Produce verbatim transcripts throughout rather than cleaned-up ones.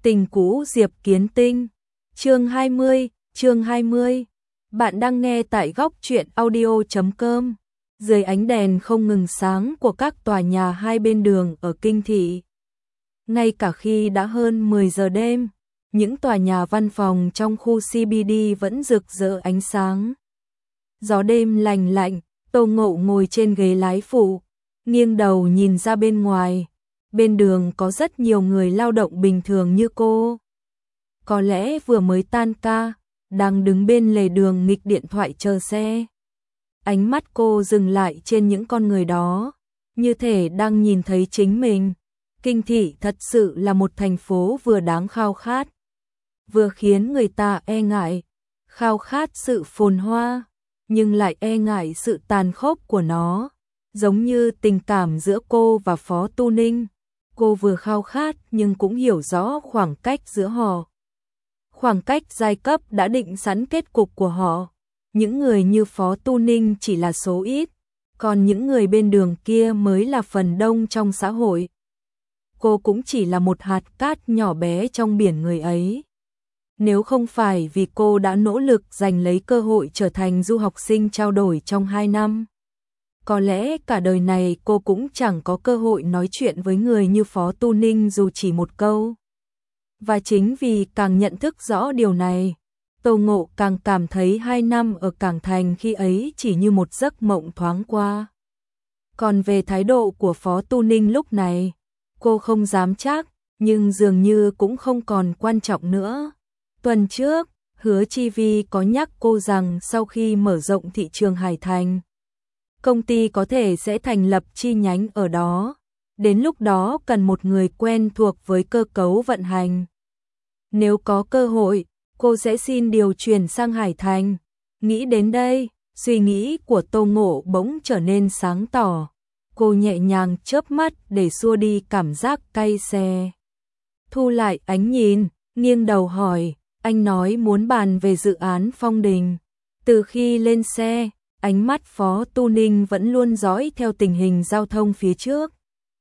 Tình cũ Diệp Kiến Tinh. Chương hai mươi, chương hai mươi. Bạn đang nghe tại góc truyện audio chấm com. Dưới ánh đèn không ngừng sáng của các tòa nhà hai bên đường ở Kinh Thị. Ngay cả khi đã hơn mười giờ đêm, những tòa nhà văn phòng trong khu xê bê đê vẫn rực rỡ ánh sáng. Gió đêm lành lạnh, Tô Ngộ ngồi trên ghế lái phụ, nghiêng đầu nhìn ra bên ngoài. Bên đường có rất nhiều người lao động bình thường như cô. Có lẽ vừa mới tan ca, đang đứng bên lề đường nghịch điện thoại chờ xe. Ánh mắt cô dừng lại trên những con người đó, như thể đang nhìn thấy chính mình. Kinh Thị thật sự là một thành phố vừa đáng khao khát, vừa khiến người ta e ngại. Khao khát sự phồn hoa, nhưng lại e ngại sự tàn khốc của nó. Giống như tình cảm giữa cô và Phó Tu Ninh. Cô vừa khao khát nhưng cũng hiểu rõ khoảng cách giữa họ. Khoảng cách giai cấp đã định sẵn kết cục của họ. Những người như Phó Tu Ninh chỉ là số ít, còn những người bên đường kia mới là phần đông trong xã hội. Cô cũng chỉ là một hạt cát nhỏ bé trong biển người ấy. Nếu không phải vì cô đã nỗ lực giành lấy cơ hội trở thành du học sinh trao đổi trong hai năm, có lẽ cả đời này cô cũng chẳng có cơ hội nói chuyện với người như Phó Tu Ninh dù chỉ một câu. Và chính vì càng nhận thức rõ điều này, Tô Ngộ càng cảm thấy hai năm ở Cảng Thành khi ấy chỉ như một giấc mộng thoáng qua. Còn về thái độ của Phó Tu Ninh lúc này, cô không dám chắc, nhưng dường như cũng không còn quan trọng nữa. Tuần trước, Hứa Chi Vi có nhắc cô rằng sau khi mở rộng thị trường Hải Thành, công ty có thể sẽ thành lập chi nhánh ở đó. Đến lúc đó cần một người quen thuộc với cơ cấu vận hành. Nếu có cơ hội, cô sẽ xin điều chuyển sang Hải Thành. Nghĩ đến đây, suy nghĩ của Tô Ngộ bỗng trở nên sáng tỏ. Cô nhẹ nhàng chớp mắt để xua đi cảm giác cay xè. Thu lại ánh nhìn, nghiêng đầu hỏi, anh nói muốn bàn về dự án Phong Đình. Từ khi lên xe, ánh mắt Phó Tu Ninh vẫn luôn dõi theo tình hình giao thông phía trước.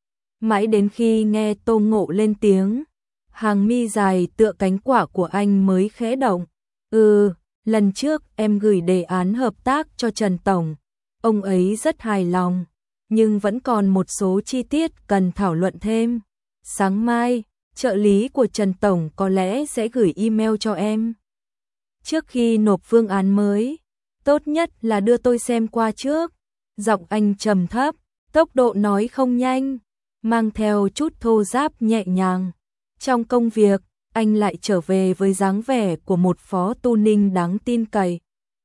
Mãi đến khi nghe Tô Ngộ lên tiếng, hàng mi dài tựa cánh quả của anh mới khẽ động. Ừ, lần trước em gửi đề án hợp tác cho Trần Tổng. Ông ấy rất hài lòng, nhưng vẫn còn một số chi tiết cần thảo luận thêm. Sáng mai, trợ lý của Trần Tổng có lẽ sẽ gửi email cho em. Trước khi nộp phương án mới, tốt nhất là đưa tôi xem qua trước. Giọng anh trầm thấp, tốc độ nói không nhanh, mang theo chút thô ráp nhẹ nhàng. Trong công việc, anh lại trở về với dáng vẻ của một Phó Tu Ninh đáng tin cậy.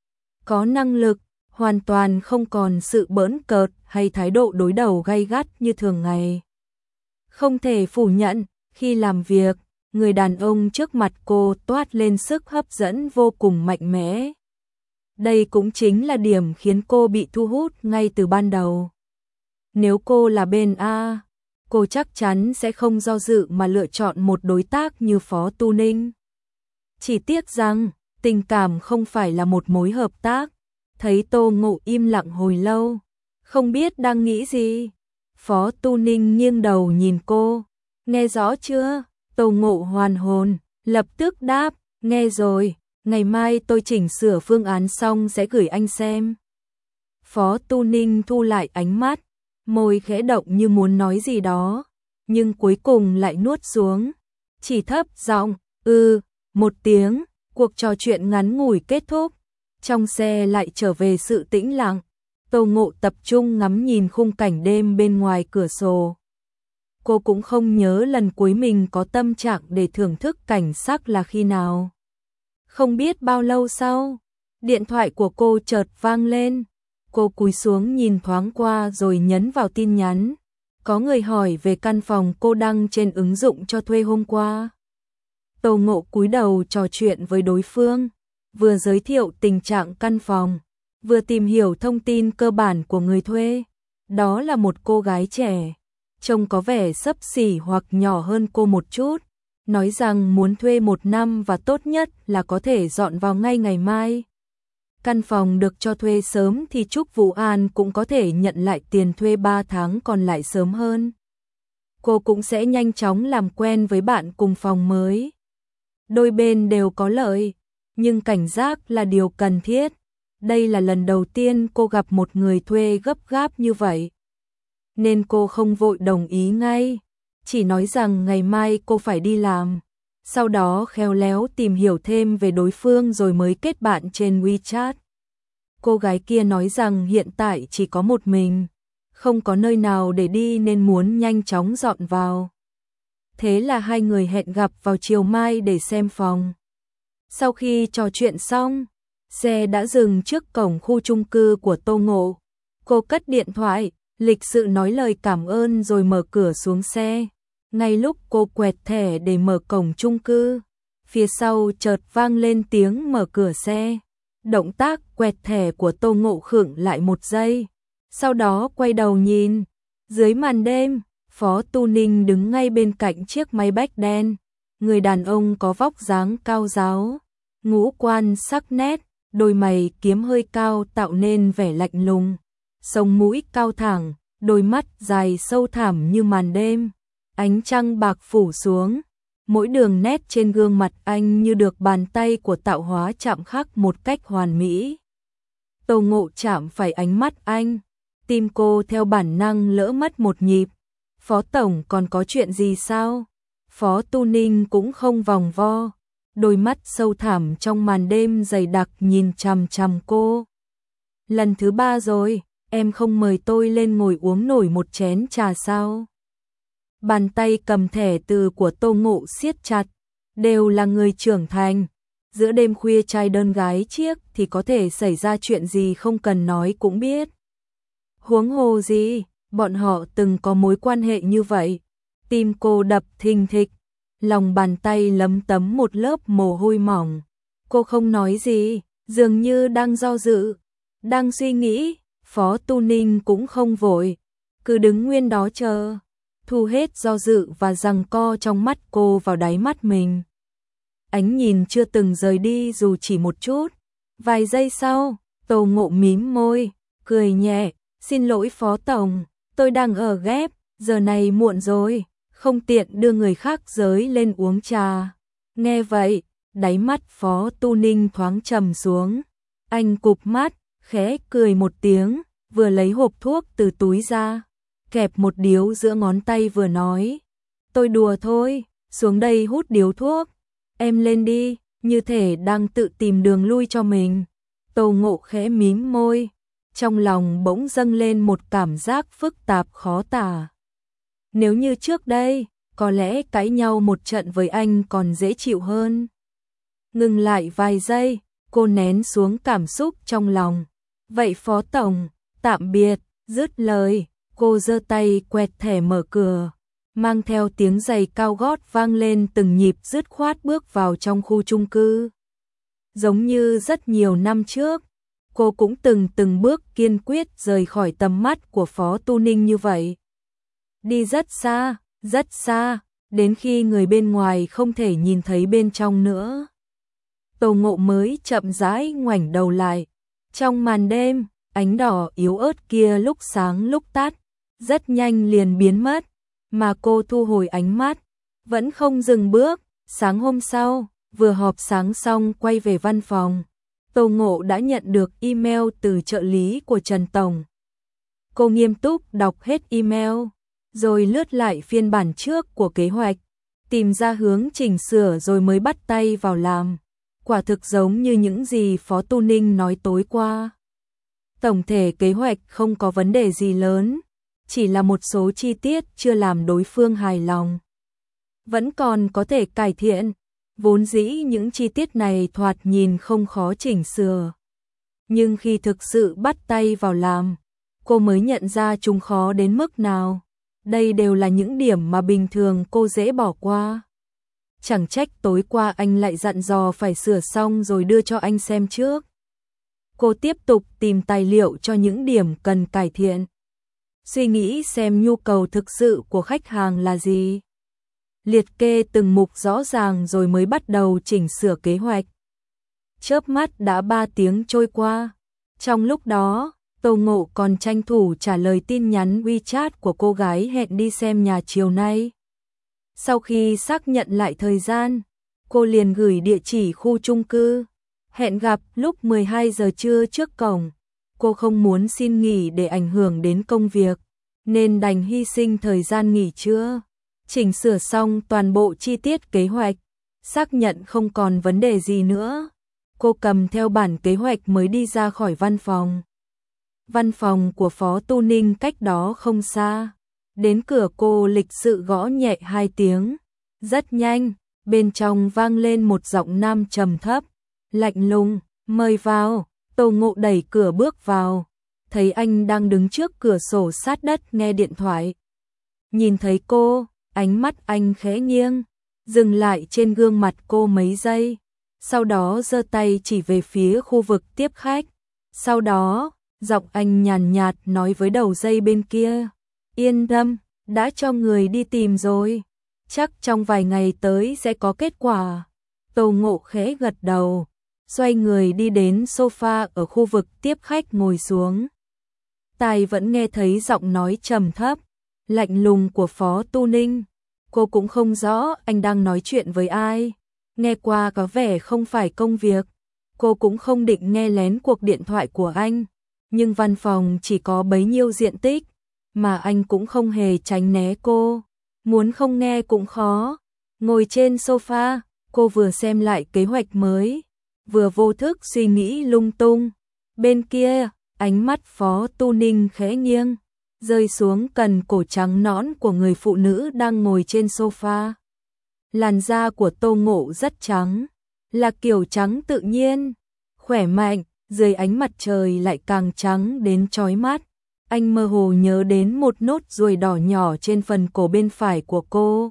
Có năng lực, hoàn toàn không còn sự bỡn cợt hay thái độ đối đầu gay gắt như thường ngày. Không thể phủ nhận, khi làm việc, người đàn ông trước mặt cô toát lên sức hấp dẫn vô cùng mạnh mẽ. Đây cũng chính là điểm khiến cô bị thu hút ngay từ ban đầu. Nếu cô là bên A, cô chắc chắn sẽ không do dự mà lựa chọn một đối tác như Phó Tu Ninh. Chỉ tiếc rằng, tình cảm không phải là một mối hợp tác. Thấy Tô Ngộ im lặng hồi lâu, không biết đang nghĩ gì. Phó Tu Ninh nghiêng đầu nhìn cô, nghe rõ chưa? Tô Ngộ hoàn hồn, lập tức đáp, nghe rồi, ngày mai tôi chỉnh sửa phương án xong sẽ gửi anh xem. Phó Tu Ninh thu lại ánh mắt, môi khẽ động như muốn nói gì đó, nhưng cuối cùng lại nuốt xuống. Chỉ thấp giọng, ừ, một tiếng, cuộc trò chuyện ngắn ngủi kết thúc. Trong xe lại trở về sự tĩnh lặng. Tô Ngộ tập trung ngắm nhìn khung cảnh đêm bên ngoài cửa sổ. Cô cũng không nhớ lần cuối mình có tâm trạng để thưởng thức cảnh sắc là khi nào. Không biết bao lâu sau, điện thoại của cô chợt vang lên. Cô cúi xuống nhìn thoáng qua rồi nhấn vào tin nhắn. Có người hỏi về căn phòng cô đăng trên ứng dụng cho thuê hôm qua. Tô Ngộ cúi đầu trò chuyện với đối phương, vừa giới thiệu tình trạng căn phòng, vừa tìm hiểu thông tin cơ bản của người thuê. Đó là một cô gái trẻ, trông có vẻ xấp xỉ hoặc nhỏ hơn cô một chút, nói rằng muốn thuê một năm và tốt nhất là có thể dọn vào ngay ngày mai. Căn phòng được cho thuê sớm thì Trúc Vũ An cũng có thể nhận lại tiền thuê ba tháng còn lại sớm hơn. cô cũng sẽ nhanh chóng làm quen với bạn cùng phòng mới. Đôi bên đều có lợi, nhưng cảnh giác là điều cần thiết. Đây là lần đầu tiên cô gặp một người thuê gấp gáp như vậy, nên cô không vội đồng ý ngay, chỉ nói rằng ngày mai cô phải đi làm. Sau đó khéo léo tìm hiểu thêm về đối phương rồi mới kết bạn trên WeChat. Cô gái kia nói rằng hiện tại chỉ có một mình, không có nơi nào để đi nên muốn nhanh chóng dọn vào. Thế là hai người hẹn gặp vào chiều mai để xem phòng. Sau khi trò chuyện xong, xe đã dừng trước cổng khu chung cư của Tô Ngộ. Cô cất điện thoại, lịch sự nói lời cảm ơn rồi mở cửa xuống xe. Ngay lúc cô quẹt thẻ để mở cổng chung cư, phía sau chợt vang lên tiếng mở cửa xe. Động tác quẹt thẻ của Tô Ngộ khựng lại một giây, sau đó quay đầu nhìn. Dưới màn đêm, Phó Tu Ninh đứng ngay bên cạnh chiếc máy bách đen. Người đàn ông có vóc dáng cao ráo, ngũ quan sắc nét, đôi mày kiếm hơi cao tạo nên vẻ lạnh lùng, sống mũi cao thẳng, đôi mắt dài sâu thẳm như màn đêm. Ánh trăng bạc phủ xuống, mỗi đường nét trên gương mặt anh như được bàn tay của tạo hóa chạm khắc một cách hoàn mỹ. Tô Ngộ chạm phải ánh mắt anh, tim cô theo bản năng lỡ mất một nhịp. Phó tổng còn có chuyện gì sao? Phó Tu Ninh cũng không vòng vo, đôi mắt sâu thẳm trong màn đêm dày đặc nhìn chằm chằm cô. Lần thứ ba rồi, em không mời tôi lên ngồi uống nổi một chén trà sao? Bàn tay cầm thẻ từ của Tô Ngộ siết chặt, đều là người trưởng thành. Giữa đêm khuya trai đơn gái chiếc thì có thể xảy ra chuyện gì không cần nói cũng biết. Huống hồ gì, bọn họ từng có mối quan hệ như vậy. Tim cô đập thình thịch, lòng bàn tay lấm tấm một lớp mồ hôi mỏng. Cô không nói gì, dường như đang do dự, đang suy nghĩ. Phó Tu Ninh cũng không vội, cứ đứng nguyên đó chờ, thu hết do dự và giằng co trong mắt cô vào đáy mắt mình. Ánh nhìn chưa từng rời đi dù chỉ một chút. Vài giây sau, Tô Ngộ mím môi, cười nhẹ, xin lỗi Phó tổng, tôi đang ở ghép, giờ này muộn rồi, không tiện đưa người khác giới lên uống trà. Nghe vậy, đáy mắt Phó Tu Ninh thoáng trầm xuống. Anh cụp mắt, khẽ cười một tiếng, vừa lấy hộp thuốc từ túi ra, kẹp một điếu giữa ngón tay vừa nói. Tôi đùa thôi, xuống đây hút điếu thuốc, em lên đi, như thể đang tự tìm đường lui cho mình. Tô Ngộ khẽ mím môi, trong lòng bỗng dâng lên một cảm giác phức tạp khó tả. Nếu như trước đây, có lẽ cãi nhau một trận với anh còn dễ chịu hơn. Ngừng lại vài giây, cô nén xuống cảm xúc trong lòng. Vậy Phó tổng, tạm biệt. Dứt lời, cô giơ tay quẹt thẻ mở cửa, mang theo tiếng giày cao gót vang lên từng nhịp dứt khoát bước vào trong khu chung cư. Giống như rất nhiều năm trước, cô cũng từng từng bước kiên quyết rời khỏi tầm mắt của Phó Tu Ninh như vậy. Đi rất xa, rất xa, đến khi người bên ngoài không thể nhìn thấy bên trong nữa. Tô Ngộ mới chậm rãi ngoảnh đầu lại. Trong màn đêm, ánh đỏ yếu ớt kia lúc sáng lúc tắt, rất nhanh liền biến mất, mà cô thu hồi ánh mắt, vẫn không dừng bước. Sáng hôm sau, vừa họp sáng xong quay về văn phòng, Tô Ngộ đã nhận được email từ trợ lý của Trần Tổng. Cô nghiêm túc đọc hết email, rồi lướt lại phiên bản trước của kế hoạch, tìm ra hướng chỉnh sửa rồi mới bắt tay vào làm. Quả thực giống như những gì Phó Tu Ninh nói tối qua. Tổng thể kế hoạch không có vấn đề gì lớn, chỉ là một số chi tiết chưa làm đối phương hài lòng. Vẫn còn có thể cải thiện, vốn dĩ những chi tiết này thoạt nhìn không khó chỉnh sửa. Nhưng khi thực sự bắt tay vào làm, cô mới nhận ra chúng khó đến mức nào. Đây đều là những điểm mà bình thường cô dễ bỏ qua. Chẳng trách tối qua anh lại dặn dò phải sửa xong rồi đưa cho anh xem trước. Cô tiếp tục tìm tài liệu cho những điểm cần cải thiện. Suy nghĩ xem nhu cầu thực sự của khách hàng là gì. Liệt kê từng mục rõ ràng rồi mới bắt đầu chỉnh sửa kế hoạch. Chớp mắt đã ba tiếng trôi qua. Trong lúc đó, Tô Ngộ còn tranh thủ trả lời tin nhắn WeChat của cô gái hẹn đi xem nhà chiều nay. Sau khi xác nhận lại thời gian, cô liền gửi địa chỉ khu chung cư, hẹn gặp lúc mười hai giờ trưa trước cổng. Cô không muốn xin nghỉ để ảnh hưởng đến công việc, nên đành hy sinh thời gian nghỉ trưa. Chỉnh sửa xong toàn bộ chi tiết kế hoạch, xác nhận không còn vấn đề gì nữa. Cô cầm theo bản kế hoạch mới đi ra khỏi văn phòng. Văn phòng của Phó Tu Ninh cách đó không xa. Đến cửa cô lịch sự gõ nhẹ hai tiếng. Rất nhanh, bên trong vang lên một giọng nam trầm thấp, lạnh lùng, mời vào. Tô Ngộ đẩy cửa bước vào, thấy anh đang đứng trước cửa sổ sát đất nghe điện thoại. Nhìn thấy cô, ánh mắt anh khẽ nghiêng, dừng lại trên gương mặt cô mấy giây, sau đó giơ tay chỉ về phía khu vực tiếp khách. Sau đó, giọng anh nhàn nhạt nói với đầu dây bên kia, yên tâm, đã cho người đi tìm rồi, chắc trong vài ngày tới sẽ có kết quả. Tô Ngộ khẽ gật đầu, xoay người đi đến sofa ở khu vực tiếp khách ngồi xuống. Tai vẫn nghe thấy giọng nói trầm thấp, lạnh lùng của Phó Tu Ninh. Cô cũng không rõ anh đang nói chuyện với ai, nghe qua có vẻ không phải công việc. Cô cũng không định nghe lén cuộc điện thoại của anh, nhưng văn phòng chỉ có bấy nhiêu diện tích, mà anh cũng không hề tránh né cô, muốn không nghe cũng khó. Ngồi trên sofa, cô vừa xem lại kế hoạch mới, vừa vô thức suy nghĩ lung tung. Bên kia, ánh mắt Phó Tu Ninh khẽ nghiêng, rơi xuống cần cổ trắng nõn của người phụ nữ đang ngồi trên sofa. Làn da của Tô Ngộ rất trắng, là kiểu trắng tự nhiên, khỏe mạnh, dưới ánh mặt trời lại càng trắng đến chói mắt. Anh mơ hồ nhớ đến một nốt ruồi đỏ nhỏ trên phần cổ bên phải của cô,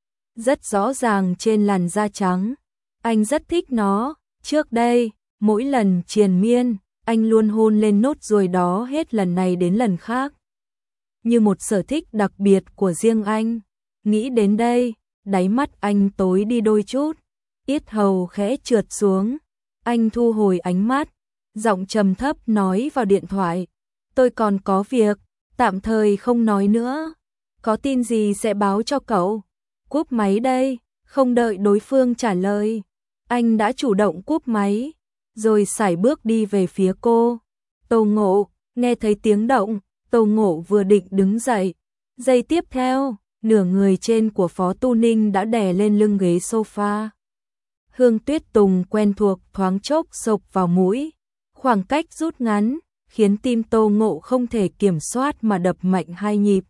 rất rõ ràng trên làn da trắng. Anh rất thích nó. Trước đây, mỗi lần triền miên, anh luôn hôn lên nốt ruồi đó hết lần này đến lần khác, như một sở thích đặc biệt của riêng anh. Nghĩ đến đây, đáy mắt anh tối đi đôi chút, yết hầu khẽ trượt xuống. Anh thu hồi ánh mắt, giọng trầm thấp nói vào điện thoại, tôi còn có việc, tạm thời không nói nữa, có tin gì sẽ báo cho cậu. Cúp máy đây. Không đợi đối phương trả lời, anh đã chủ động cúp máy, rồi sải bước đi về phía cô. Tô Ngộ, nghe thấy tiếng động, Tô Ngộ vừa định đứng dậy. Giây tiếp theo, nửa người trên của Phó Tu Ninh đã đè lên lưng ghế sofa. Hương Tuyết Tùng quen thuộc thoáng chốc xộc vào mũi, khoảng cách rút ngắn, khiến tim Tô Ngộ không thể kiểm soát mà đập mạnh hai nhịp.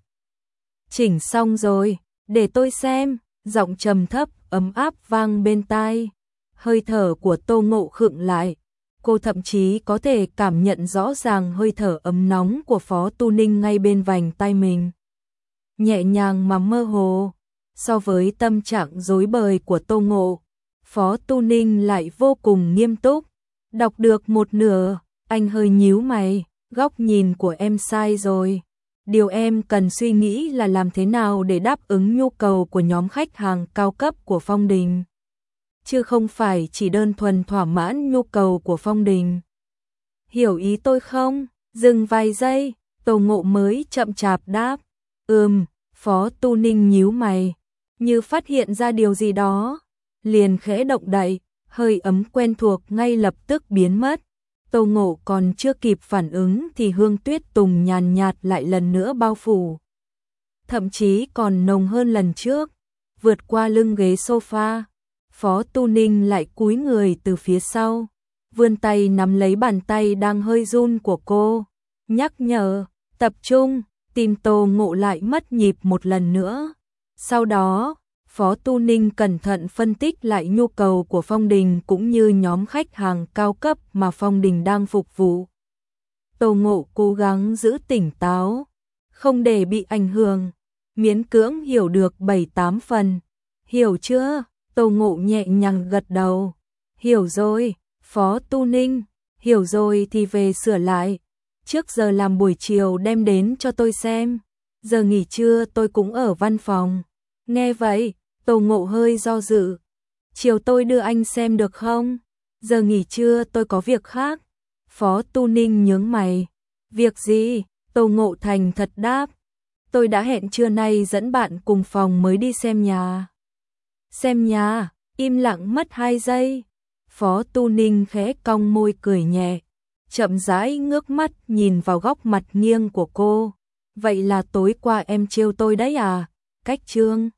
Chỉnh xong rồi, để tôi xem. Giọng trầm thấp, ấm áp vang bên tai. Hơi thở của Tô Ngộ khựng lại. Cô thậm chí có thể cảm nhận rõ ràng hơi thở ấm nóng của Phó Tu Ninh ngay bên vành tai mình. Nhẹ nhàng mà mơ hồ. So với tâm trạng rối bời của Tô Ngộ, Phó Tu Ninh lại vô cùng nghiêm túc. Đọc được một nửa, anh hơi nhíu mày. Góc nhìn của em sai rồi. Điều em cần suy nghĩ là làm thế nào để đáp ứng nhu cầu của nhóm khách hàng cao cấp của Phong Đình, chứ không phải chỉ đơn thuần thỏa mãn nhu cầu của Phong Đình. Hiểu ý tôi không? Dừng vài giây, Tô Ngộ mới chậm chạp đáp. Ừm. Phó Tu Ninh nhíu mày, như phát hiện ra điều gì đó, liền khẽ động đậy, hơi ấm quen thuộc ngay lập tức biến mất. Tô Ngộ còn chưa kịp phản ứng thì Hương Tuyết Tùng nhàn nhạt lại lần nữa bao phủ, thậm chí còn nồng hơn lần trước. Vượt qua lưng ghế sofa, Phó Tu Ninh lại cúi người từ phía sau, vươn tay nắm lấy bàn tay đang hơi run của cô, nhắc nhở, tập trung. Tim Tô Ngộ lại mất nhịp một lần nữa. Sau đó, Phó Tu Ninh cẩn thận phân tích lại nhu cầu của Phong Đình cũng như nhóm khách hàng cao cấp mà Phong Đình đang phục vụ. Tô Ngộ cố gắng giữ tỉnh táo, không để bị ảnh hưởng, miễn cưỡng hiểu được bảy tám phần. Hiểu chưa? Tô Ngộ nhẹ nhàng gật đầu. Hiểu rồi, Phó Tu Ninh, hiểu rồi thì về sửa lại. Trước giờ làm buổi chiều đem đến cho tôi xem, giờ nghỉ trưa tôi cũng ở văn phòng. Nghe vậy, Tô Ngộ hơi do dự. Chiều tôi đưa anh xem được không? Giờ nghỉ trưa tôi có việc khác. Phó Tu Ninh nhướng mày. Việc gì? Tô Ngộ Thành thật đáp. Tôi đã hẹn trưa nay dẫn bạn cùng phòng mới đi xem nhà. Xem nhà, im lặng mất hai giây. Phó Tu Ninh khẽ cong môi cười nhẹ, chậm rãi ngước mắt nhìn vào góc mặt nghiêng của cô. Vậy là tối qua em trêu tôi đấy à? Cách Trương